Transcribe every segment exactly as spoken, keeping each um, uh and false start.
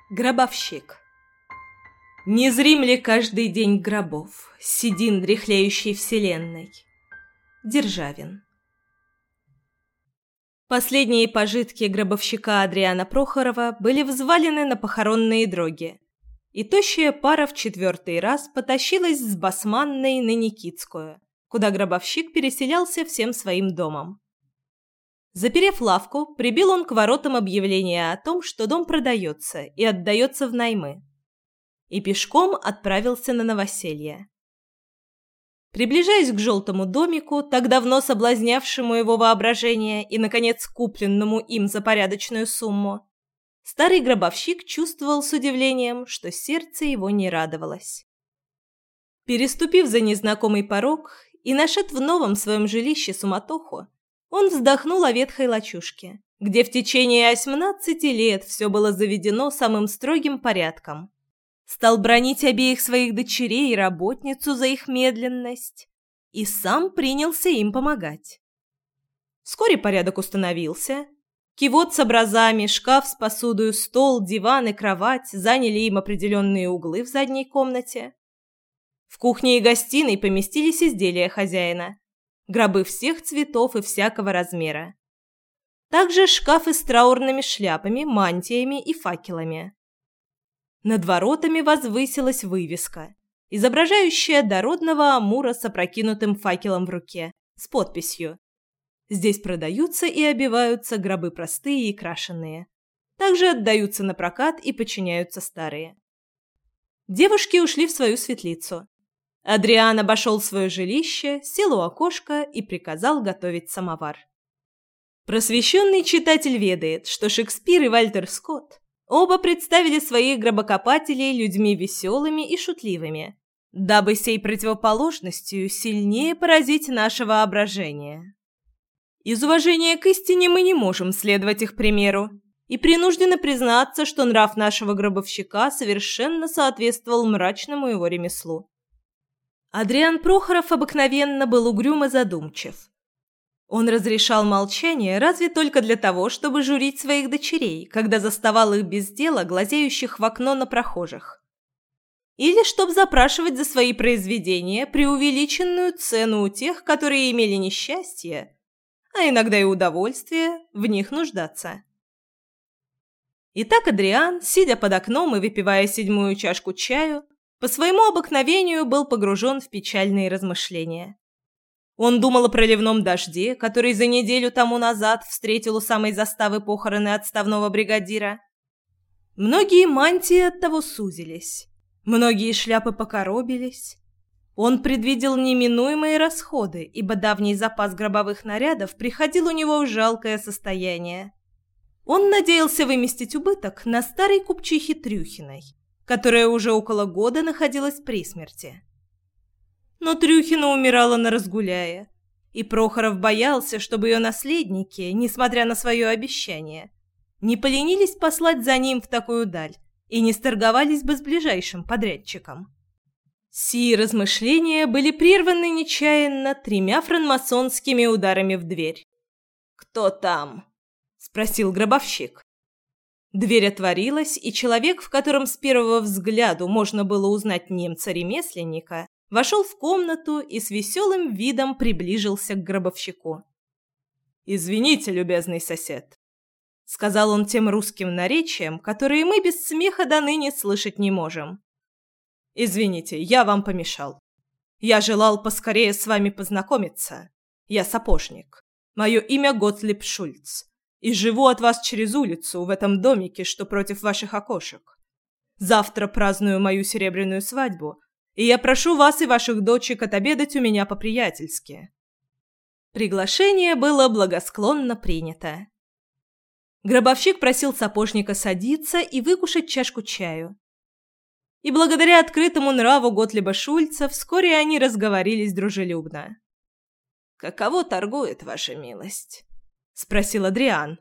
Гробовщик. Незрим ли каждый день гробов, седин дряхлеющей вселенной? Державин. Последние пожитки гробовщика Адриана Прохорова были взвалены на похоронные дроги, и тощая пара в четвертый раз потащилась с Басманной на Никитскую, куда гробовщик переселялся всем своим домом. Заперев лавку, прибил он к воротам объявление о том, что дом продается и отдается в наймы, и пешком отправился на новоселье. Приближаясь к желтому домику, так давно соблазнявшему его воображение и, наконец, купленному им за порядочную сумму, старый гробовщик чувствовал с удивлением, что сердце его не радовалось. Переступив за незнакомый порог и нашед в новом своем жилище суматоху, он вздохнул о ветхой лачушке, где в течение восемнадцати лет все было заведено самым строгим порядком. Стал бранить обеих своих дочерей и работницу за их медленность и сам принялся им помогать. Вскоре порядок установился. Кивот с образами, шкаф с посудою, стол, диван и кровать заняли им определенные углы в задней комнате. В кухне и гостиной поместились изделия хозяина, гробы всех цветов и всякого размера. Также шкафы с траурными шляпами, мантиями и факелами. Над воротами возвысилась вывеска, изображающая дородного амура с опрокинутым факелом в руке, с подписью: «Здесь продаются и обиваются гробы простые и крашеные. Также отдаются на прокат и подчиняются старые». Девушки ушли в свою светлицу. Адриан обошел свое жилище, сел у окошка и приказал готовить самовар. Просвещенный читатель ведает, что Шекспир и Вальтер Скотт оба представили своих гробокопателей людьми веселыми и шутливыми, дабы сей противоположностью сильнее поразить наше воображение. Из уважения к истине мы не можем следовать их примеру и принуждены признаться, что нрав нашего гробовщика совершенно соответствовал мрачному его ремеслу. Адриан Прохоров обыкновенно был угрюм и задумчив. Он разрешал молчание разве только для того, чтобы журить своих дочерей, когда заставал их без дела, глазеющих в окно на прохожих. Или чтобы запрашивать за свои произведения преувеличенную цену у тех, которые имели несчастье, а иногда и удовольствие, в них нуждаться. Итак, Адриан, сидя под окном и выпивая седьмую чашку чаю, по своему обыкновению был погружен в печальные размышления. Он думал о проливном дожде, который за неделю тому назад встретил у самой заставы похороны отставного бригадира. Многие мантии оттого сузились, многие шляпы покоробились. Он предвидел неминуемые расходы, ибо давний запас гробовых нарядов приходил у него в жалкое состояние. Он надеялся выместить убыток на старой купчихе Трюхиной, которая уже около года находилась при смерти. Но Трюхина умирала на разгуляе, и Прохоров боялся, чтобы ее наследники, несмотря на свое обещание, не поленились послать за ним в такую даль и не сторговались бы с ближайшим подрядчиком. Сии размышления были прерваны нечаянно тремя франмасонскими ударами в дверь. «Кто там?» – спросил гробовщик. Дверь отворилась, и человек, в котором с первого взгляду можно было узнать немца-ремесленника, вошел в комнату и с веселым видом приближился к гробовщику. «Извините, любезный сосед», — сказал он тем русским наречием, которые мы без смеха до ныне слышать не можем. «Извините, я вам помешал. Я желал поскорее с вами познакомиться. Я сапожник. Мое имя Готлиб Шульц. И живу от вас через улицу, в этом домике, что против ваших окошек. Завтра праздную мою серебряную свадьбу, и я прошу вас и ваших дочек отобедать у меня по-приятельски». Приглашение было благосклонно принято. Гробовщик просил сапожника садиться и выкушать чашку чаю. И благодаря открытому нраву Готлиба Шульца вскоре они разговорились дружелюбно. «Каково торгует ваша милость?» — спросил Адриан.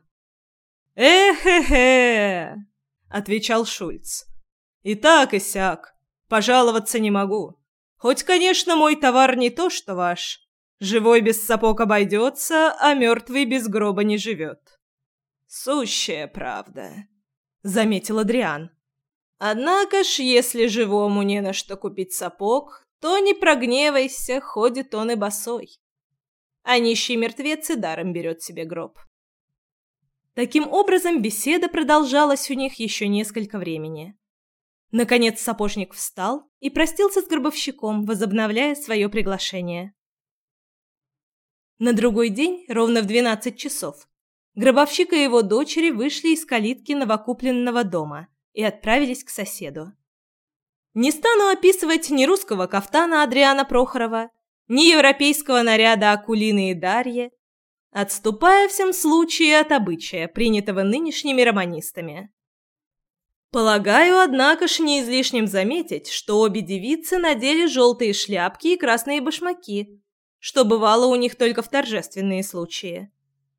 «Э-хе-хе!» — отвечал Шульц. «И так, и сяк. Пожаловаться не могу. Хоть, конечно, мой товар не то, что ваш. Живой без сапог обойдется, а мертвый без гроба не живет». «Сущая правда», — заметил Адриан. Однако ж, если живому не на что купить сапог, то не прогневайся, ходит он и босой. А нищий мертвец и даром берет себе гроб. Таким образом, беседа продолжалась у них еще несколько времени. Наконец сапожник встал и простился с гробовщиком, возобновляя свое приглашение. На другой день, ровно в двенадцать часов, гробовщик и его дочери вышли из калитки новокупленного дома и отправились к соседу. Не стану описывать ни русского кафтана Адриана Прохорова, ни европейского наряда Акулины и Дарьи, отступая в всем случае от обычая, принятого нынешними романистами. Полагаю, однако ж, не излишним заметить, что обе девицы надели желтые шляпки и красные башмаки, что бывало у них только в торжественные случаи.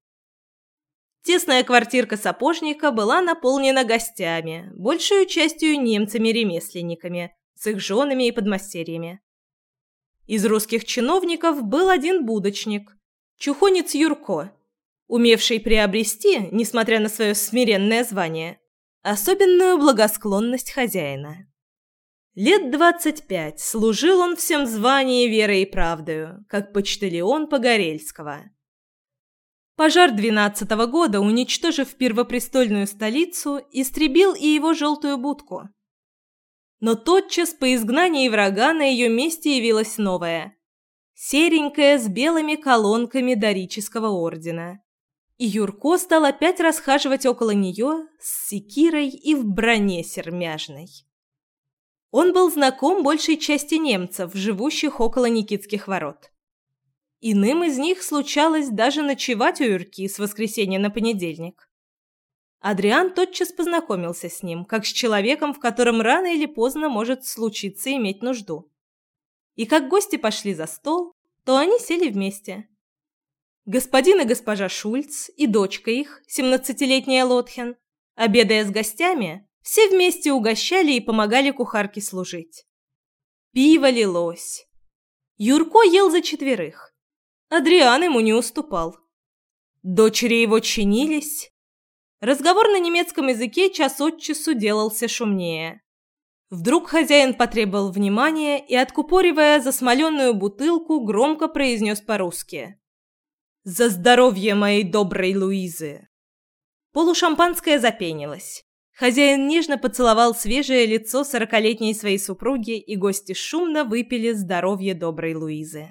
Тесная квартирка сапожника была наполнена гостями, большую частью немцами-ремесленниками, с их женами и подмастерьями. Из русских чиновников был один будочник, чухонец Юрко, умевший приобрести, несмотря на свое смиренное звание, особенную благосклонность хозяина. Лет двадцать пять служил он всем звании верой и правдою, как почтальон Погорельского. Пожар двенадцатого года, уничтожив первопрестольную столицу, истребил и его желтую будку. Но тотчас по изгнании врага на ее месте явилась новая, серенькая с белыми колонками дорического ордена. И Юрко стал опять расхаживать около нее с секирой и в броне сермяжной. Он был знаком большей части немцев, живущих около Никитских ворот. Иным из них случалось даже ночевать у Юрки с воскресенья на понедельник. Адриан тотчас познакомился с ним, как с человеком, в котором рано или поздно может случиться иметь нужду. И как гости пошли за стол, то они сели вместе. Господин и госпожа Шульц и дочка их, семнадцатилетняя Лотхен, обедая с гостями, все вместе угощали и помогали кухарке служить. Пиво лилось. Юрко ел за четверых. Адриан ему не уступал. Дочери его чинились. Разговор на немецком языке час от часу делался шумнее. Вдруг хозяин потребовал внимания и, откупоривая засмоленную бутылку, громко произнес по-русски: «За здоровье моей доброй Луизы!» Полушампанское запенилось. Хозяин нежно поцеловал свежее лицо сорокалетней своей супруги, и гости шумно выпили здоровье доброй Луизы.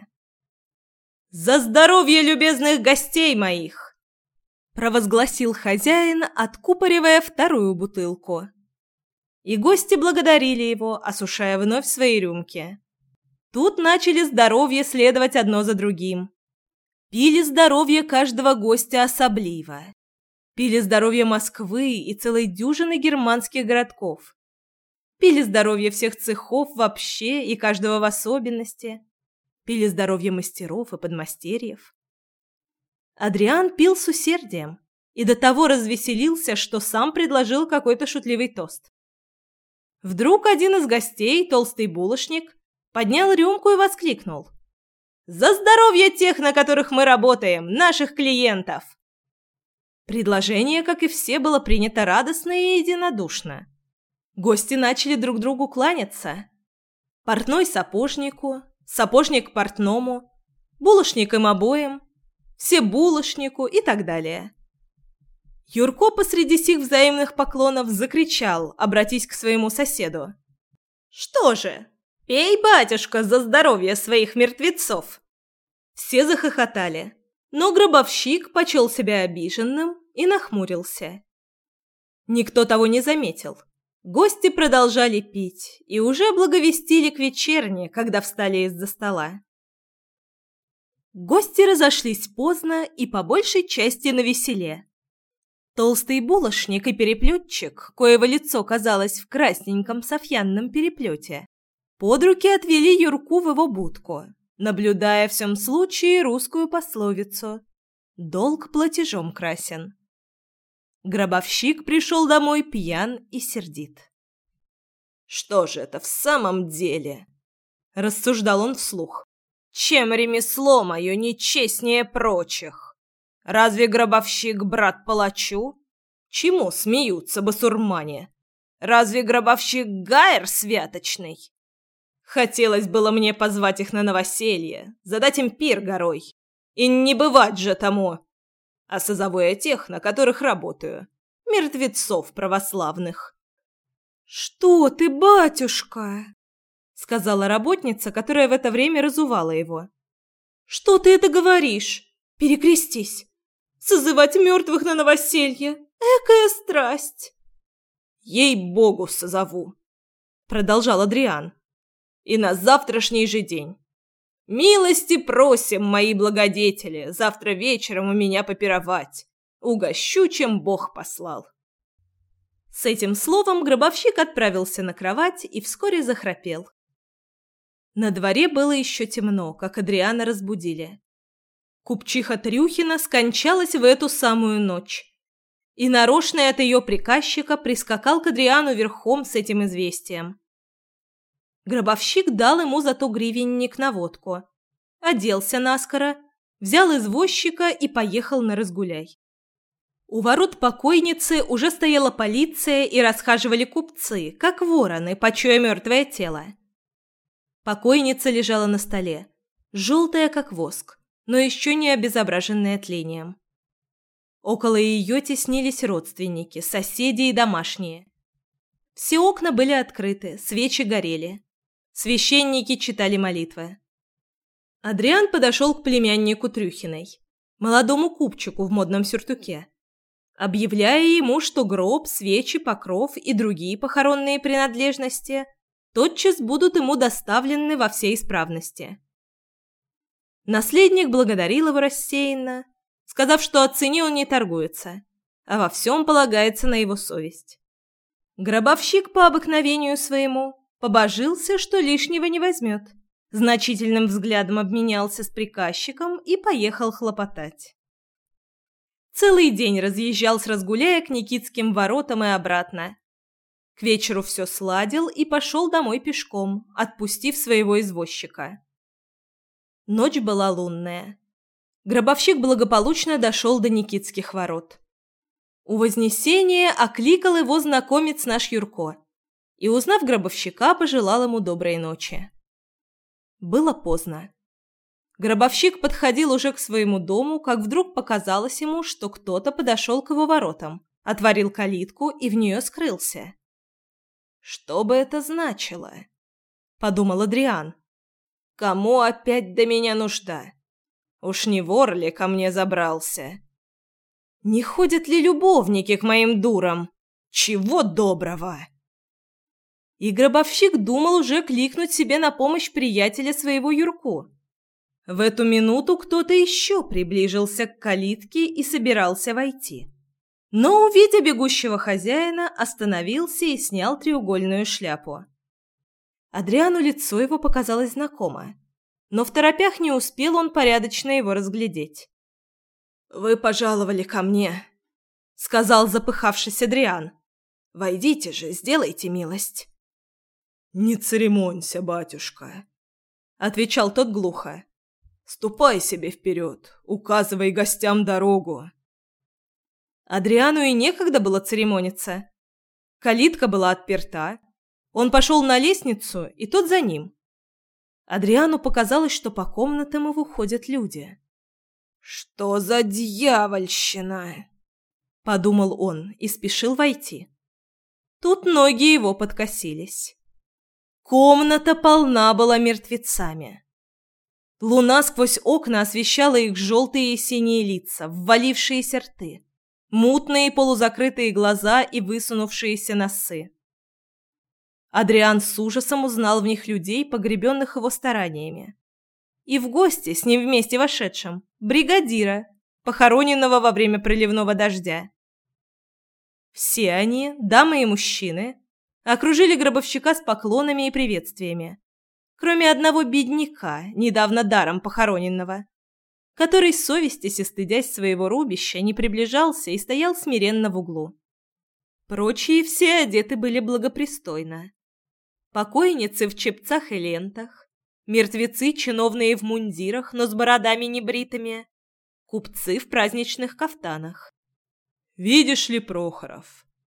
«За здоровье любезных гостей моих!» провозгласил хозяин, откупоривая вторую бутылку. И гости благодарили его, осушая вновь свои рюмки. Тут начали здоровье следовать одно за другим. Пили здоровье каждого гостя особливо. Пили здоровье Москвы и целой дюжины германских городков. Пили здоровье всех цехов вообще и каждого в особенности. Пили здоровье мастеров и подмастерьев. Адриан пил с усердием и до того развеселился, что сам предложил какой-то шутливый тост. Вдруг один из гостей, толстый булочник, поднял рюмку и воскликнул: «За здоровье тех, на которых мы работаем, наших клиентов!» Предложение, как и все, было принято радостно и единодушно. Гости начали друг другу кланяться. Портной сапожнику, сапожник портному, булочник им обоим, все булочнику и так далее. Юрко посреди сих взаимных поклонов закричал, обратясь к своему соседу: «Что же, пей, батюшка, за здоровье своих мертвецов!» Все захохотали, но гробовщик почел себя обиженным и нахмурился. Никто того не заметил. Гости продолжали пить и уже благовестили к вечерне, когда встали из-за стола. Гости разошлись поздно и по большей части навеселе. Толстый булочник и переплетчик, коего лицо казалось в красненьком софьянном переплете, под руки отвели Юрку в его будку, наблюдая в всем случае русскую пословицу «Долг платежом красен». Гробовщик пришел домой пьян и сердит. «Что же это в самом деле?» – рассуждал он вслух. «Чем ремесло мое нечестнее прочих? Разве гробовщик брат палачу? Чему смеются басурмане? Разве гробовщик Гайер святочный? Хотелось было мне позвать их на новоселье, задать им пир горой. И не бывать же тому. А созову я тех, на которых работаю. Мертвецов православных. «Что ты, батюшка?» — сказала работница, которая в это время разувала его. «Что ты это говоришь? Перекрестись. Созывать мертвых на новоселье. Экая страсть!» «Ей-богу, созову!» — продолжал Адриан. «И на завтрашний же день. Милости просим, мои благодетели, завтра вечером у меня попировать. Угощу, чем Бог послал». С этим словом гробовщик отправился на кровать и вскоре захрапел. На дворе было еще темно, как Адриана разбудили. Купчиха Трюхина скончалась в эту самую ночь. И нарочный от ее приказчика прискакал к Адриану верхом с этим известием. Гробовщик дал ему зато гривенник на водку, оделся наскоро, взял извозчика и поехал на Разгуляй. У ворот покойницы уже стояла полиция и расхаживали купцы, как вороны, почуя мертвое тело. Покойница лежала на столе, желтая, как воск, но еще не обезображенная тлением. Около ее теснились родственники, соседи и домашние. Все окна были открыты, свечи горели. Священники читали молитвы. Адриан подошел к племяннику Трюхиной, молодому купчику в модном сюртуке, объявляя ему, что гроб, свечи, покров и другие похоронные принадлежности тотчас будут ему доставлены во всей исправности. Наследник благодарил его рассеянно, сказав, что о цене он не торгуется, а во всем полагается на его совесть. Гробовщик по обыкновению своему побожился, что лишнего не возьмет, значительным взглядом обменялся с приказчиком и поехал хлопотать. Целый день разъезжал с Разгуляя к Никитским воротам и обратно. К вечеру все сладил и пошел домой пешком, отпустив своего извозчика. Ночь была лунная. Гробовщик благополучно дошел до Никитских ворот. У Вознесения окликал его знакомец наш Юрко и, узнав гробовщика, пожелал ему доброй ночи. Было поздно. Гробовщик подходил уже к своему дому, как вдруг показалось ему, что кто-то подошел к его воротам, отворил калитку и в нее скрылся. «Что бы это значило?» – подумал Адриан. «Кому опять до меня нужда? Уж не вор ли ко мне забрался? Не ходят ли любовники к моим дурам? Чего доброго?» И гробовщик думал уже кликнуть себе на помощь приятеля своего Юрку. В эту минуту кто-то еще приближился к калитке и собирался войти. Но, увидя бегущего хозяина, остановился и снял треугольную шляпу. Адриану лицо его показалось знакомо, но второпях не успел он порядочно его разглядеть. «Вы пожаловали ко мне», — сказал запыхавшийся Адриан. «Войдите же, сделайте милость». «Не церемонься, батюшка», — отвечал тот глухо. «Ступай себе вперед, указывай гостям дорогу». Адриану и некогда было церемониться. Калитка была отперта. Он пошел на лестницу, и тот за ним. Адриану показалось, что по комнатам его ходят люди. «Что за дьявольщина?» – подумал он и спешил войти. Тут ноги его подкосились. Комната полна была мертвецами. Луна сквозь окна освещала их желтые и синие лица, ввалившиеся рты, мутные полузакрытые глаза и высунувшиеся носы. Адриан с ужасом узнал в них людей, погребенных его стараниями. И в гости, с ним вместе вошедшим, бригадира, похороненного во время проливного дождя. Все они, дамы и мужчины, окружили гробовщика с поклонами и приветствиями, кроме одного бедняка, недавно даром похороненного, который, совестясь и стыдясь своего рубища, не приближался и стоял смиренно в углу. Прочие все одеты были благопристойно. Покойницы в чепцах и лентах, мертвецы, чиновные в мундирах, но с бородами небритыми, купцы в праздничных кафтанах. «Видишь ли, Прохоров?»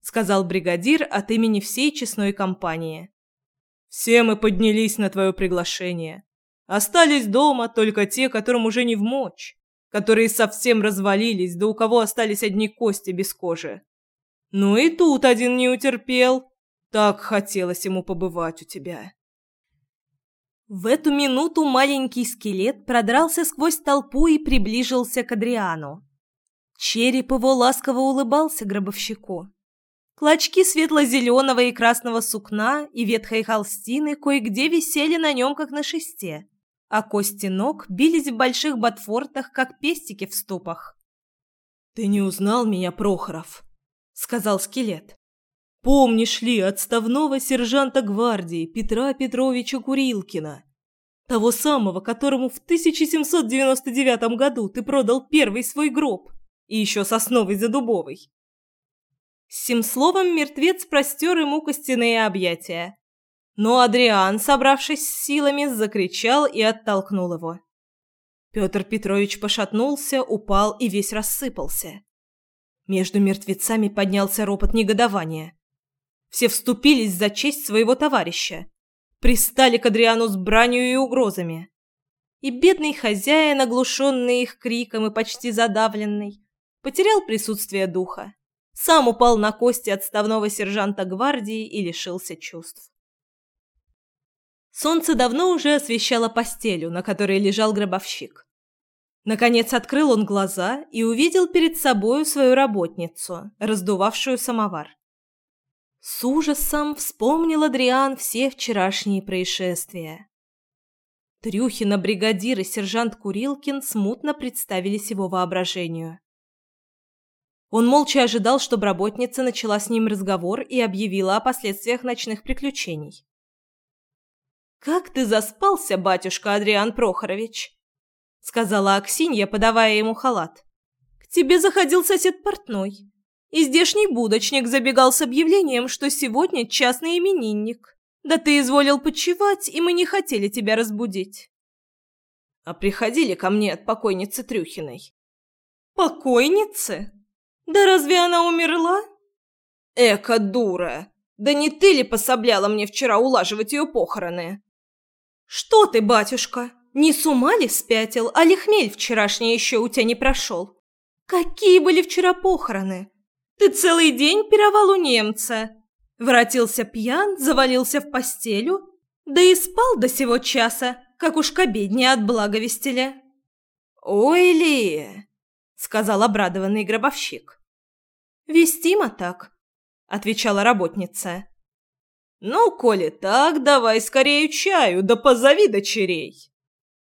сказал бригадир от имени всей честной компании. «Все мы поднялись на твое приглашение. Остались дома только те, которым уже не вмочь, которые совсем развалились, да у кого остались одни кости без кожи. Ну и тут один не утерпел. Так хотелось ему побывать у тебя». В эту минуту маленький скелет продрался сквозь толпу и приближился к Адриану. Череп его ласково улыбался гробовщику. Клочки светло-зеленого и красного сукна и ветхой холстины кое-где висели на нем, как на шесте, а кости ног бились в больших ботфортах, как пестики в ступах. «Ты не узнал меня, Прохоров?» — сказал скелет. «Помнишь ли отставного сержанта гвардии Петра Петровича Курилкина? Того самого, которому в тысяча семьсот девяносто девятом году ты продал первый свой гроб, и еще сосновый за дубовый». С сим словом мертвец простер ему костяные объятия. Но Адриан, собравшись с силами, закричал и оттолкнул его. Петр Петрович пошатнулся, упал и весь рассыпался. Между мертвецами поднялся ропот негодования. Все вступились за честь своего товарища, пристали к Адриану с бранью и угрозами. И бедный хозяин, оглушенный их криком и почти задавленный, потерял присутствие духа, сам упал на кости отставного сержанта гвардии и лишился чувств. Солнце давно уже освещало постелю, на которой лежал гробовщик. Наконец открыл он глаза и увидел перед собою свою работницу, раздувавшую самовар. С ужасом вспомнил Адриан все вчерашние происшествия. Трюхина, бригадир и сержант Курилкин смутно представились его воображению. Он молча ожидал, чтобы работница начала с ним разговор и объявила о последствиях ночных приключений. «Как ты заспался, батюшка Адриан Прохорович?» — сказала Аксинья, подавая ему халат. «К тебе заходил сосед портной, и здешний будочник забегал с объявлением, что сегодня частный именинник. Да ты изволил почивать, и мы не хотели тебя разбудить». «А приходили ко мне от покойницы Трюхиной». «Покойницы? Да разве она умерла?» «Эка дура! Да не ты ли пособляла мне вчера улаживать ее похороны?» «Что ты, батюшка, не с ума ли спятил, а ли хмель вчерашний еще у тебя не прошел? Какие были вчера похороны? Ты целый день пировал у немца. Воротился пьян, завалился в постелю, да и спал до сего часа, как уж к обедне отблаговестили». «Ой, Лия!» — сказал обрадованный гробовщик. «Вестимо так», — отвечала работница. «Ну, коли так, давай скорее чаю, да позови дочерей».